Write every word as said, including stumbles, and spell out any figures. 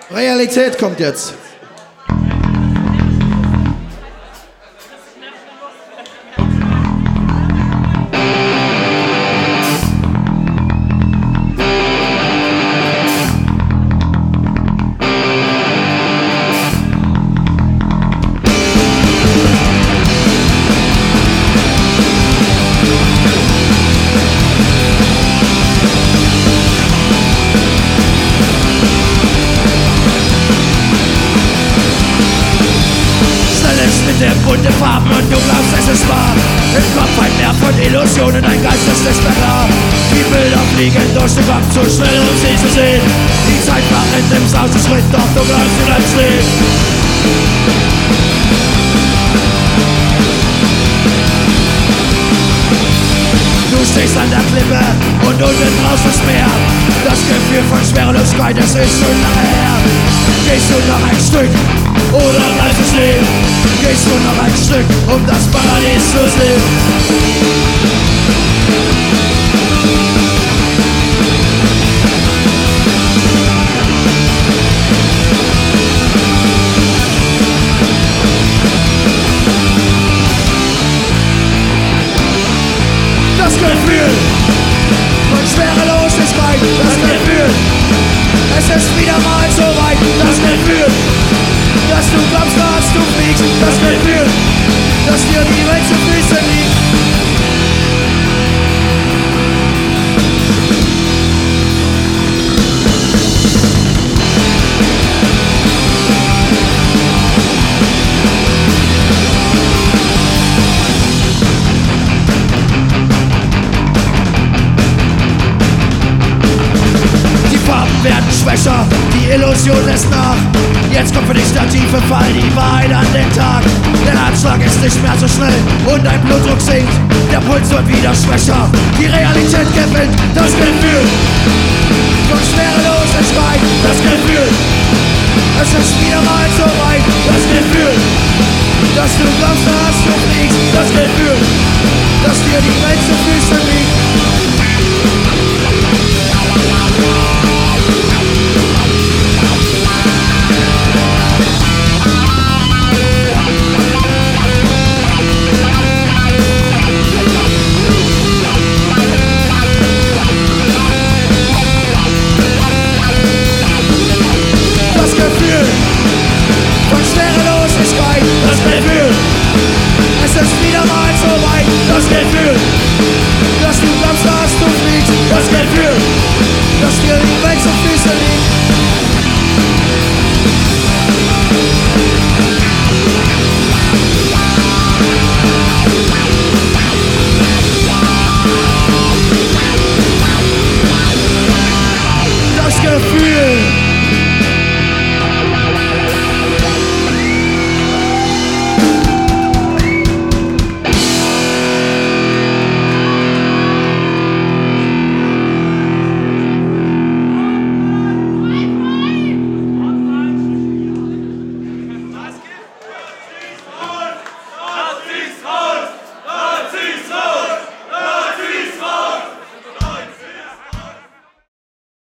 Realität kommt jetzt. Mit den bunten Farben und du glaubst, es ist wahr. Im Kopf ein Meer von Illusionen, dein Geist ist nicht mehr da. Die Bilder fliegen durch den Kopf zu schnell, um sie zu sehen. Die Zeit verrennt im Sauseschritt, doch du glaubst, du bleibst stehen. Du stehst an der Klippe und unten draußen das Meer. Das Gefühl von Schwerelosigkeit, es ist schon lange her. Gehst du noch ein Stück oder bleibst du stehen? Gehst du noch ein Stück, um das Paradies zu sehen? Das Gefühl von Schwerelosigkeit, das Gefühl, es ist wieder mal so weit. Das Gefühl, dass du glaubst, dass du fliegst. Das Gefühl, dass dir die Welt zu Füßen liegt. Werden schwächer, die Illusion lässt nach. Jetzt kommt für dich der tiefe Fall, die Wahrheit an den Tag. Der Herzschlag ist nicht mehr so schnell und dein Blutdruck sinkt. Der Puls wird wieder schwächer, die Realität gewinnt. Das Gefühl von Schwerelosigkeit, das Gefühl, es ist wieder mal so weit. Das Gefühl, dass du glaubst, dass du fliegst. Das Gefühl, dass dir die Welt zu Füßen